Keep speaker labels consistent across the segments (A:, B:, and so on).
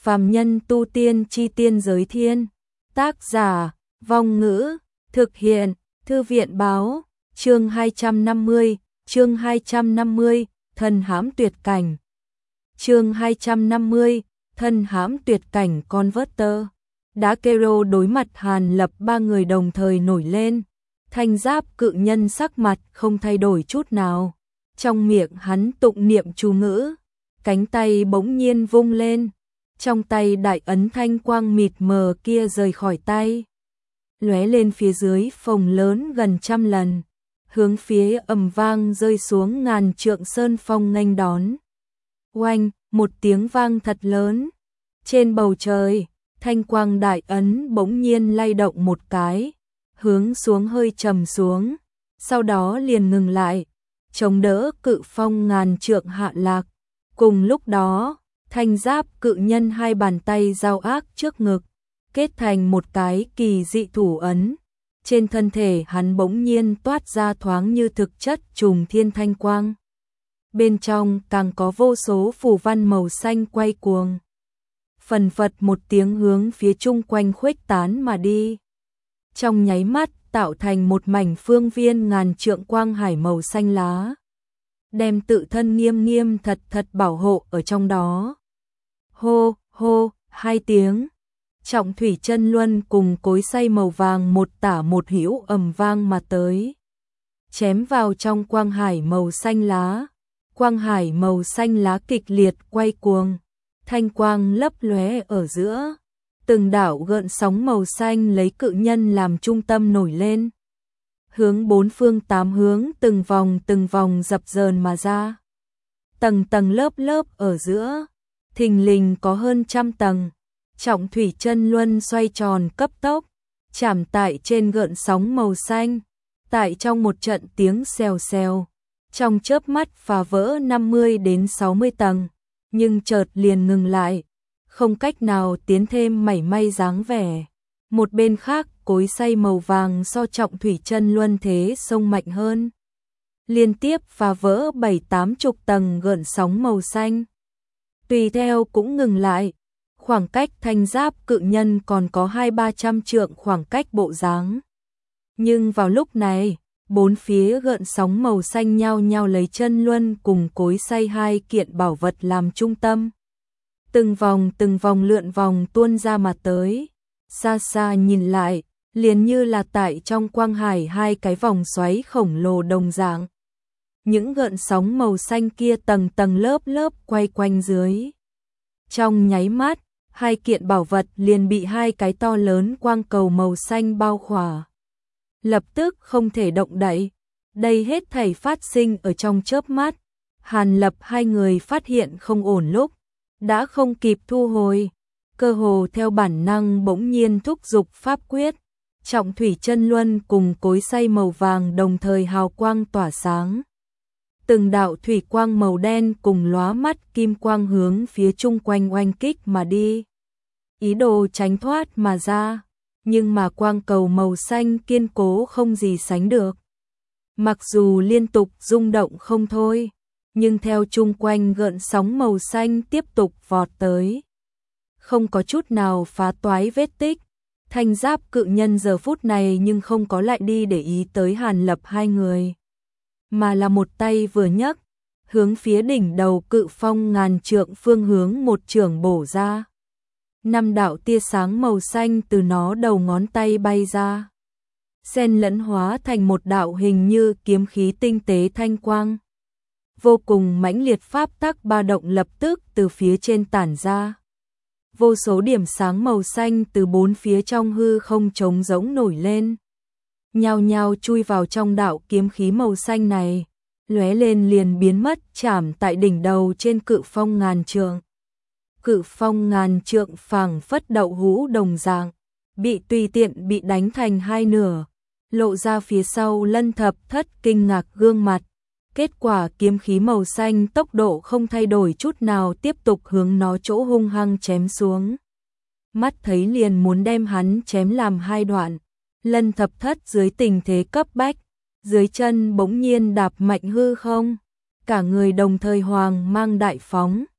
A: Phàm nhân tu tiên chi tiên giới thiên. Tác giả, Vong Ngữ, thực hiện, Thư viện báo, chương 250, thân hãm tuyệt cảnh. Chương 250, thân hãm tuyệt cảnh Converter. Đá Kero đối mặt Hàn Lập, ba người đồng thời nổi lên. Thanh Giáp cự nhân sắc mặt không thay đổi chút nào. Trong miệng hắn tụng niệm chú ngữ, cánh tay bỗng nhiên vung lên. Trong tay đại ấn thanh quang mịt mờ kia rời khỏi tay, lóe lên phía dưới phồng lớn gần 100 lần, hướng phía ầm vang rơi xuống ngàn trượng sơn phong nghênh đón. Oanh, một tiếng vang thật lớn. Trên bầu trời, thanh quang đại ấn bỗng nhiên lay động một cái, hướng xuống hơi trầm xuống, sau đó liền ngừng lại, chống đỡ cự phong ngàn trượng hạ lạc. Cùng lúc đó, Thanh Giáp cự nhân hai bàn tay giao ác trước ngực, kết thành một cái kỳ dị thủ ấn. Trên thân thể hắn bỗng nhiên toát ra thoáng như thực chất trùng thiên thanh quang. Bên trong càng có vô số phù văn màu xanh quay cuồng. Phần phật một tiếng hướng phía chung quanh khuếch tán mà đi. Trong nháy mắt tạo thành một mảnh phương viên ngàn trượng quang hải màu xanh lá, đem tự thân nghiêm nghiêm thật thật bảo hộ ở trong đó. Hô, hô, hai tiếng. Trọng thủy chân luân cùng cối xay màu vàng một tả một hữu ầm vang mà tới, chém vào trong quang hải màu xanh lá. Quang hải màu xanh lá kịch liệt quay cuồng, thanh quang lấp lóe ở giữa, từng đạo gợn sóng màu xanh lấy cự nhân làm trung tâm nổi lên, hướng bốn phương tám hướng từng vòng dập dờn mà ra. Tầng tầng lớp lớp ở giữa, thình lình có hơn 100 tầng. Trọng thủy chân luân xoay tròn cấp tốc, chạm tại trên gợn sóng màu xanh, tại trong một trận tiếng xèo xèo, trong chớp mắt phá vỡ 50 đến 60 tầng, nhưng chợt liền ngừng lại, không cách nào tiến thêm mảy may dáng vẻ. Một bên khác, cối xay màu vàng so trọng thủy chân luân thế sông mạnh hơn, liên tiếp phá vỡ 7-80 tầng gợn sóng màu xanh, tùy theo cũng ngừng lại. Khoảng cách Thanh Giáp cự nhân còn có 200-300 trượng khoảng cách bộ dáng. Nhưng vào lúc này, bốn phía gợn sóng màu xanh nhao nhao lấy chân luân cùng cối xay hai kiện bảo vật làm trung tâm. Từng vòng lượn vòng tuôn ra mà tới. Xa xa nhìn lại, liền như là tại trong quang hải hai cái vòng xoáy khổng lồ đồng dạng. Những gợn sóng màu xanh kia tầng tầng lớp lớp quay quanh dưới. Trong nháy mắt, hai kiện bảo vật liền bị hai cái to lớn quang cầu màu xanh bao khỏa, lập tức không thể động đậy. Đây hết thảy phát sinh ở trong chớp mắt. Hàn Lập hai người phát hiện không ổn lúc đã không kịp thu hồi, cơ hồ theo bản năng bỗng nhiên thúc giục pháp quyết. Trọng thủy chân luân cùng cối xay màu vàng đồng thời hào quang tỏa sáng, từng đạo thủy quang màu đen cùng lóa mắt kim quang hướng phía chung quanh oanh kích mà đi, ý đồ tránh thoát mà ra. Nhưng mà quang cầu màu xanh kiên cố không gì sánh được. Mặc dù liên tục rung động không thôi, nhưng theo chung quanh gợn sóng màu xanh tiếp tục vọt tới, không có chút nào phá toái vết tích. Thanh Giáp cự nhân giờ phút này nhưng không có lại đi để ý tới Hàn Lập hai người, mà là một tay vừa nhấc, hướng phía đỉnh đầu cự phong ngàn trượng phương hướng một chưởng bổ ra. 5 đạo tia sáng màu xanh từ nó đầu ngón tay bay ra, xen lẫn hóa thành một đạo hình như kiếm khí tinh tế thanh quang. Vô cùng mãnh liệt pháp tắc ba động lập tức từ phía trên tản ra. Vô số điểm sáng màu xanh từ bốn phía trong hư không trống rỗng nổi lên, nhao nhao chui vào trong đạo kiếm khí màu xanh này, lóe lên liền biến mất, chạm tại đỉnh đầu trên cự phong ngàn trượng. Cự phong ngàn trượng phảng phất đậu hũ đồng dạng, bị tùy tiện bị đánh thành hai nửa, lộ ra phía sau Lân Thập Thất kinh ngạc gương mặt. Kết quả kiếm khí màu xanh tốc độ không thay đổi chút nào tiếp tục hướng nó chỗ hung hăng chém xuống. Mắt thấy liền muốn đem hắn chém làm hai đoạn. Lân Thập Thất dưới tình thế cấp bách, dưới chân bỗng nhiên đạp mạnh hư không, cả người đồng thời hoàng mang đại phóng,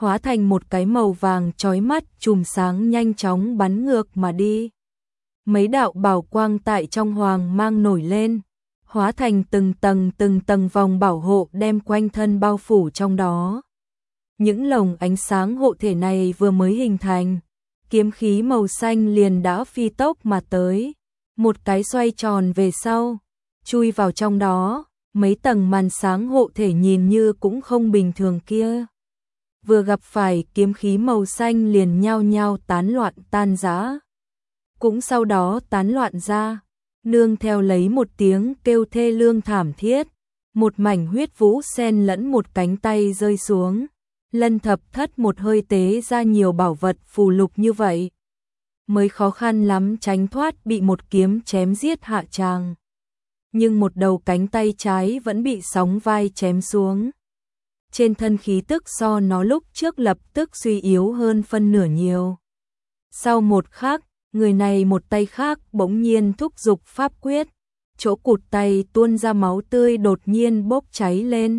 A: hóa thành một cái màu vàng chói mắt chùm sáng nhanh chóng bắn ngược mà đi. Mấy đạo bảo quang tại trong hoàng mang nổi lên, hóa thành từng tầng vòng bảo hộ đem quanh thân bao phủ trong đó. Những lồng ánh sáng hộ thể này vừa mới hình thành, kiếm khí màu xanh liền đã phi tốc mà tới, một cái xoay tròn về sau, chui vào trong đó, mấy tầng màn sáng hộ thể nhìn như cũng không bình thường kia. Vừa gặp phải kiếm khí màu xanh liền nhao nhao tán loạn tan rã. Cũng sau đó tán loạn ra, nương theo lấy một tiếng kêu thê lương thảm thiết, một mảnh huyết vũ xen lẫn một cánh tay rơi xuống. Lân Thập Thất một hơi tế ra nhiều bảo vật phù lục như vậy, mới khó khăn lắm tránh thoát bị một kiếm chém giết hạ tràng. Nhưng một đầu cánh tay trái vẫn bị sóng vai chém xuống. Trên thân khí tức so nó lúc trước lập tức suy yếu hơn phân nửa nhiều. Sau một khắc, người này một tay khác bỗng nhiên thúc giục pháp quyết, chỗ cụt tay tuôn ra máu tươi đột nhiên bốc cháy lên.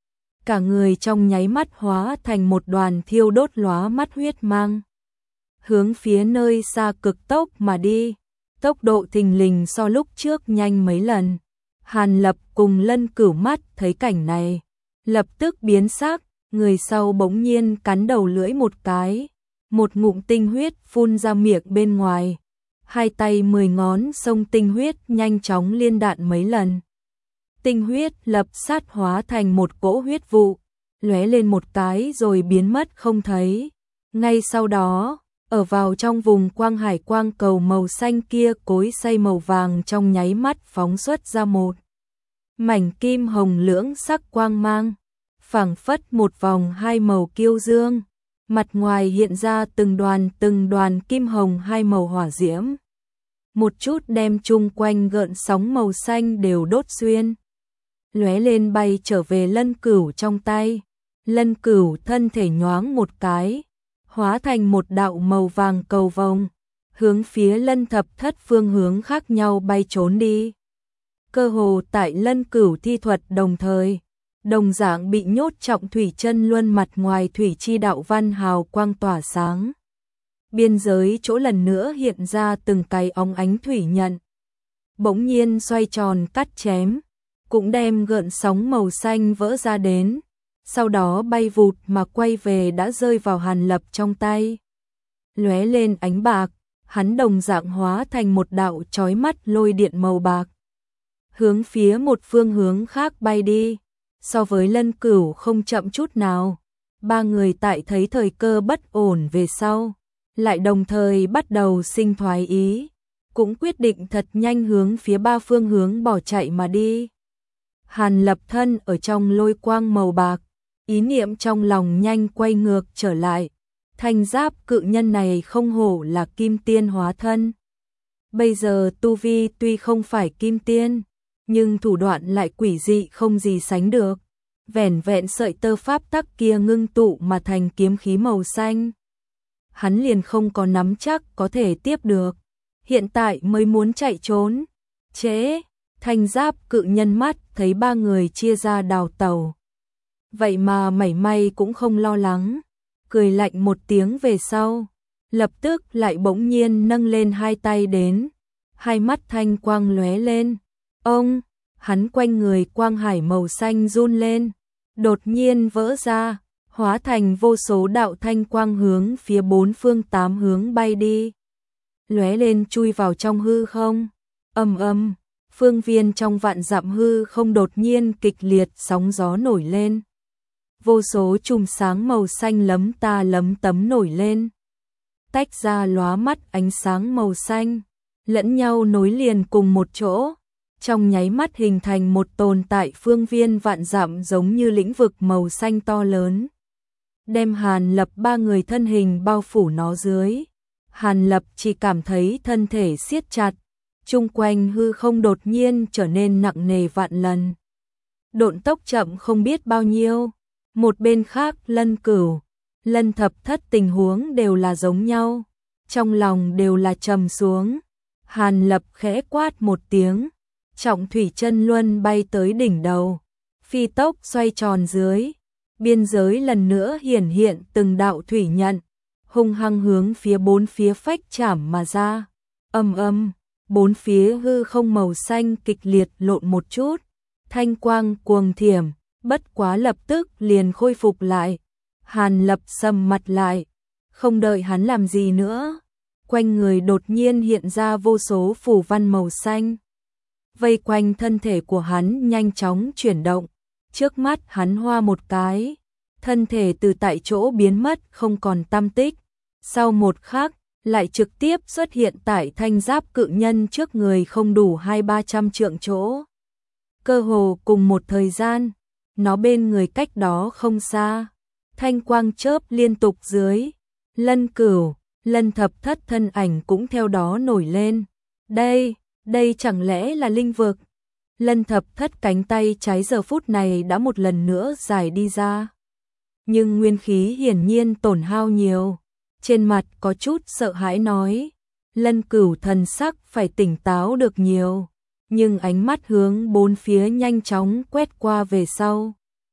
A: Cả người trong nháy mắt hóa thành một đoàn thiêu đốt lóa mắt huyết mang. Hướng phía nơi xa cực tốc mà đi, tốc độ thình lình so lúc trước nhanh mấy lần. Hàn Lập cùng Lân Cửu mắt thấy cảnh này, lập tức biến sắc, người sau bỗng nhiên cắn đầu lưỡi một cái, một ngụm tinh huyết phun ra miệng bên ngoài. Hai tay 10 ngón xông tinh huyết nhanh chóng liên đạn mấy lần. Tinh huyết lập sát hóa thành một cỗ huyết vụ, lóe lên một cái rồi biến mất không thấy. Ngay sau đó, ở vào trong vùng quang hải quang cầu màu xanh kia cối xay màu vàng trong nháy mắt phóng xuất ra một mảnh kim hồng lưỡng sắc quang mang, phảng phất một vòng hai màu kiêu dương, mặt ngoài hiện ra từng đoàn kim hồng hai màu hỏa diễm. Một chút đem chung quanh gợn sóng màu xanh đều đốt xuyên. Lóe lên bay trở về Lân Cửu trong tay. Lân Cửu thân thể nhoáng một cái, hóa thành một đạo màu vàng cầu vồng, hướng phía Lân Thập Thất phương hướng khác nhau bay trốn đi. Cơ hồ tại Lân Cửu thi thuật đồng thời, đồng dạng bị nhốt trọng thủy chân luân mặt ngoài thủy chi đạo văn hào quang tỏa sáng. Biên giới chỗ lần nữa hiện ra từng cái óng ánh thủy nhận. Bỗng nhiên xoay tròn cắt chém, cũng đem gợn sóng màu xanh vỡ ra đến. Sau đó bay vụt mà quay về đã rơi vào Hàn Lập trong tay. Lóe lên ánh bạc, hắn đồng dạng hóa thành một đạo chói mắt lôi điện màu bạc. Hướng phía một phương hướng khác bay đi, so với Lân Cửu không chậm chút nào. Ba người tại thấy thời cơ bất ổn về sau, lại đồng thời bắt đầu sinh thoái ý, cũng quyết định thật nhanh hướng phía ba phương hướng bỏ chạy mà đi. Hàn Lập thân ở trong lôi quang màu bạc, ý niệm trong lòng nhanh quay ngược trở lại. Thanh giáp cự nhân này không hổ là kim tiên hóa thân. Bây giờ tu vi tuy không phải kim tiên, nhưng thủ đoạn lại quỷ dị không gì sánh được. Vẻn vẹn sợi tơ pháp tắc kia ngưng tụ mà thành kiếm khí màu xanh. Hắn liền không có nắm chắc có thể tiếp được. Hiện tại mới muốn chạy trốn. Trễ, thanh giáp cự nhân mắt thấy ba người chia ra đào tàu. Vậy mà mảy may cũng không lo lắng. Cười lạnh một tiếng về sau, lập tức lại bỗng nhiên nâng lên hai tay đến. Hai mắt thanh quang lóe lên. Ông, hắn quanh người quang hải màu xanh run lên. Đột nhiên vỡ ra, hóa thành vô số đạo thanh quang hướng phía bốn phương tám hướng bay đi. Lóe lên chui vào trong hư không. Ầm ầm, phương viên trong vạn dặm hư không đột nhiên kịch liệt sóng gió nổi lên. Vô số chùm sáng màu xanh lấm ta lấm tấm nổi lên. Tách ra lóa mắt ánh sáng màu xanh, lẫn nhau nối liền cùng một chỗ. Trong nháy mắt hình thành một tồn tại phương viên vạn dặm giống như lĩnh vực màu xanh to lớn. Đem Hàn Lập ba người thân hình bao phủ nó dưới. Hàn Lập chỉ cảm thấy thân thể siết chặt, chung quanh hư không đột nhiên trở nên nặng nề vạn lần. Độn tốc chậm không biết bao nhiêu. Một bên khác Lân Cửu, Lân Thập Thất tình huống đều là giống nhau. Trong lòng đều là trầm xuống. Hàn Lập khẽ quát một tiếng. Trọng thủy chân luân bay tới đỉnh đầu, phi tốc xoay tròn dưới, Biên giới lần nữa hiển hiện từng đạo thủy nhận, hung hăng hướng phía bốn phía phách chảm mà ra. Ầm ầm, bốn phía hư không màu xanh kịch liệt lộn một chút, thanh quang cuồng thiểm, bất quá lập tức liền khôi phục lại. Hàn Lập sầm mặt lại, không đợi hắn làm gì nữa, quanh người đột nhiên hiện ra vô số phù văn màu xanh. Vây quanh thân thể của hắn nhanh chóng chuyển động, trước mắt hắn hoa một cái, thân thể từ tại chỗ biến mất không còn tăm tích. Sau một khắc, lại trực tiếp xuất hiện tại thanh giáp cự nhân trước người không đủ 200-300 trượng chỗ. Cơ hồ cùng một thời gian, nó bên người cách đó không xa, thanh quang chớp liên tục dưới. Lân Cửu, Lân Thập Thất thân ảnh cũng theo đó nổi lên. Đây chẳng lẽ là linh vực? Lân Thập Thất cánh tay trái giờ phút này đã một lần nữa dài đi ra. Nhưng nguyên khí hiển nhiên tổn hao nhiều. Trên mặt có chút sợ hãi nói. Lân Cửu thần sắc phải tỉnh táo được nhiều. Nhưng ánh mắt hướng bốn phía nhanh chóng quét qua về sau.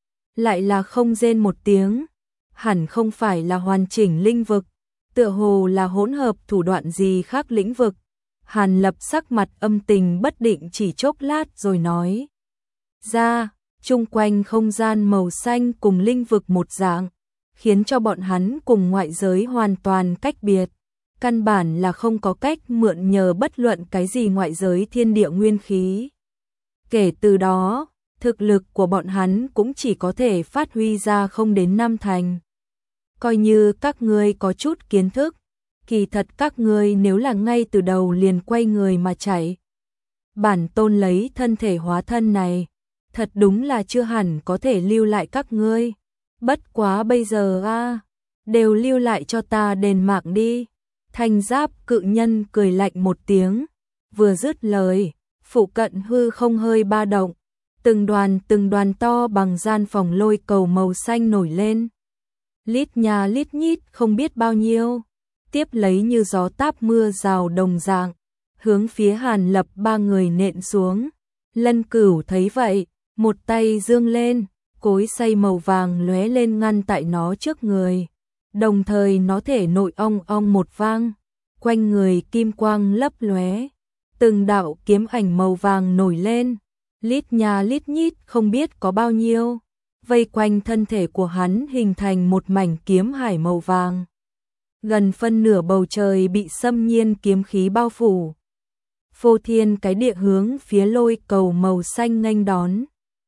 A: Lại là không rên một tiếng. Hẳn không phải là hoàn chỉnh linh vực. Tựa hồ là hỗn hợp thủ đoạn gì khác lĩnh vực. Hàn Lập sắc mặt âm tình bất định chỉ chốc lát rồi nói. Ra, chung quanh không gian màu xanh cùng linh vực một dạng, khiến cho bọn hắn cùng ngoại giới hoàn toàn cách biệt. Căn bản là không có cách mượn nhờ bất luận cái gì ngoại giới thiên địa nguyên khí. Kể từ đó, thực lực của bọn hắn cũng chỉ có thể phát huy ra không đến 5 thành. Coi như các ngươi có chút kiến thức, kỳ thật các ngươi nếu là ngay từ đầu liền quay người mà chạy. Bản tôn lấy thân thể hóa thân này, thật đúng là chưa hẳn có thể lưu lại các ngươi. Bất quá bây giờ đều lưu lại cho ta đền mạng đi. Thanh giáp cự nhân cười lạnh một tiếng, vừa dứt lời, phụ cận hư không hơi ba động, từng đoàn to bằng gian phòng lôi cầu màu xanh nổi lên. Lít nhà lít nhít không biết bao nhiêu, tiếp lấy như gió táp mưa rào đồng dạng, hướng phía Hàn Lập ba người nện xuống. Lân Cửu thấy vậy, một tay giương lên, cối xay màu vàng lóe lên ngăn tại nó trước người. Đồng thời nó thể nội ong ong một vang, quanh người kim quang lấp lóe, từng đạo kiếm ảnh màu vàng nổi lên, lít nhà lít nhít không biết có bao nhiêu, vây quanh thân thể của hắn hình thành một mảnh kiếm hải màu vàng. Gần phân nửa bầu trời bị xâm nhiên kiếm khí bao phủ. Phô thiên cái địa hướng phía lôi cầu màu xanh nghênh đón.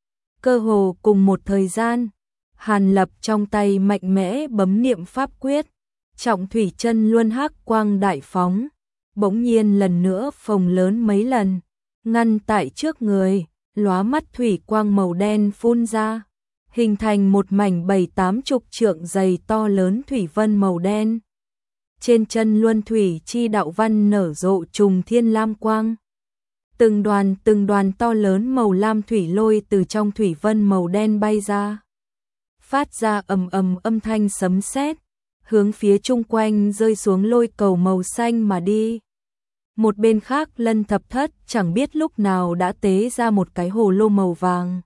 A: Cơ hồ cùng một thời gian, Hàn Lập trong tay mạnh mẽ bấm niệm pháp quyết, trọng thủy chân luân hắc quang đại phóng, bỗng nhiên lần nữa phồng lớn mấy lần, ngăn tại trước người, lóa mắt thủy quang màu đen phun ra, hình thành một mảnh 7-80 trượng dày to lớn thủy vân màu đen. Trên chân luân thủy chi đạo văn nở rộ trùng thiên lam quang. Từng đoàn to lớn màu lam thủy lôi từ trong thủy vân màu đen bay ra, phát ra ầm ầm âm thanh sấm sét, hướng phía chung quanh rơi xuống lôi cầu màu xanh mà đi. Một bên khác Lân Thập Thất chẳng biết lúc nào đã tế ra một cái hồ lô màu vàng,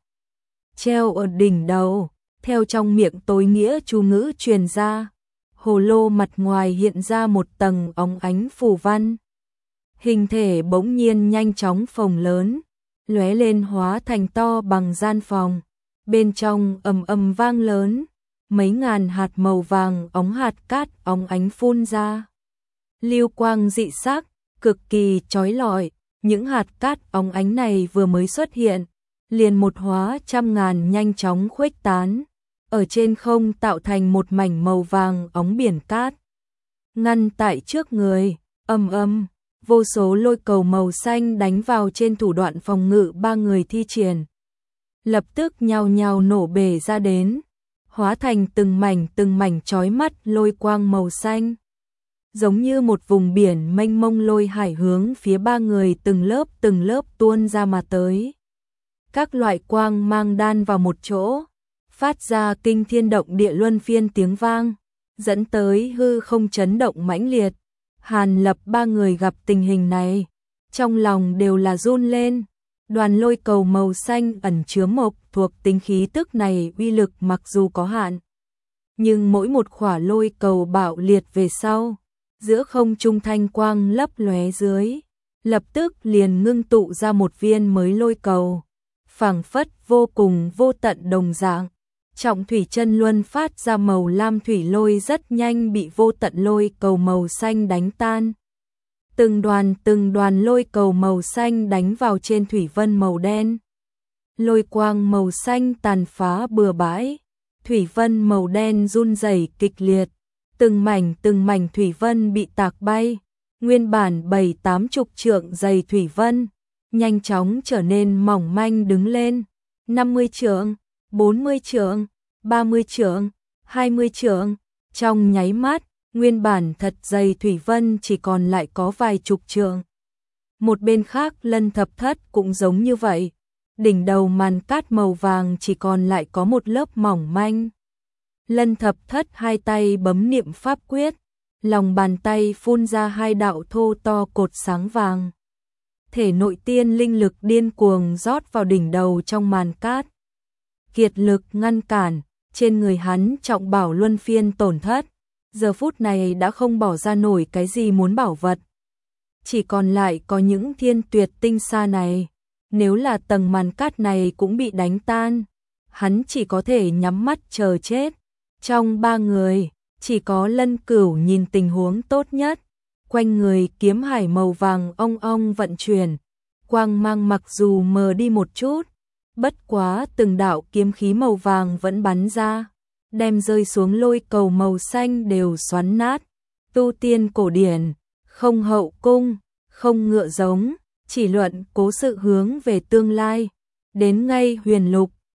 A: treo ở đỉnh đầu, theo trong miệng tối nghĩa chú ngữ truyền ra. Hồ lô mặt ngoài hiện ra một tầng óng ánh phù văn. Hình thể bỗng nhiên nhanh chóng phồng lớn, lóe lên hóa thành to bằng gian phòng. Bên trong ầm ầm vang lớn, mấy ngàn hạt màu vàng óng hạt cát óng ánh phun ra. Lưu quang dị sắc, cực kỳ chói lọi, những hạt cát óng ánh này vừa mới xuất hiện, liền một hóa trăm ngàn nhanh chóng khuếch tán, ở trên không tạo thành một mảnh màu vàng óng biển cát. Ngăn tại trước người, ầm ầm, vô số lôi cầu màu xanh đánh vào trên thủ đoạn phòng ngự ba người thi triển. Lập tức nhao nhao nổ bể ra đến, hóa thành từng mảnh chói mắt lôi quang màu xanh. Giống như một vùng biển mênh mông lôi hải hướng phía ba người từng lớp tuôn ra mà tới. Các loại quang mang đan vào một chỗ, phát ra kinh thiên động địa luân phiên tiếng vang, dẫn tới hư không chấn động mãnh liệt. Hàn Lập ba người gặp tình hình này, trong lòng đều là run lên, Đoàn lôi cầu màu xanh ẩn chứa mộc thuộc tính khí tức này uy lực mặc dù có hạn, nhưng mỗi một quả lôi cầu bạo liệt về sau, giữa không trung thanh quang lấp lóe dưới, lập tức liền ngưng tụ ra một viên mới lôi cầu, phảng phất vô cùng vô tận đồng dạng. Trọng thủy chân luân phát ra màu lam thủy lôi rất nhanh bị vô tận lôi cầu màu xanh đánh tan. Từng đoàn lôi cầu màu xanh đánh vào trên thủy vân màu đen. Lôi quang màu xanh tàn phá bừa bãi, thủy vân màu đen run rẩy kịch liệt, từng mảnh thủy vân bị tạc bay, nguyên bản 7-80 trượng dày thủy vân, nhanh chóng trở nên mỏng manh đứng lên, 50 trượng, 40 trượng, 30 trượng, 20 trượng, trong nháy mắt, nguyên bản thật dày thủy vân chỉ còn lại có vài chục trượng. Một bên khác Lân Thập Thất cũng giống như vậy, đỉnh đầu màn cát màu vàng chỉ còn lại có một lớp mỏng manh. Lân Thập Thất hai tay bấm niệm pháp quyết, lòng bàn tay phun ra hai đạo thô to cột sáng vàng. Thể nội tiên linh lực điên cuồng rót vào đỉnh đầu trong màn cát. Kiệt lực ngăn cản, trên người hắn trọng bảo luân phiên tổn thất, giờ phút này đã không bỏ ra nổi cái gì muốn bảo vật. Chỉ còn lại có những thiên tuyệt tinh sa này, nếu là tầng màn cát này cũng bị đánh tan, hắn chỉ có thể nhắm mắt chờ chết. Trong ba người, chỉ có Lân Cửu nhìn tình huống tốt nhất, quanh người kiếm hải màu vàng ong ong vận chuyển, quang mang mặc dù mờ đi một chút, bất quá từng đạo kiếm khí màu vàng vẫn bắn ra, đem rơi xuống lôi cầu màu xanh đều xoắn nát. Tu tiên cổ điển, không hậu cung, không ngựa giống, chỉ luận cố sự hướng về tương lai, đến ngay huyền lục,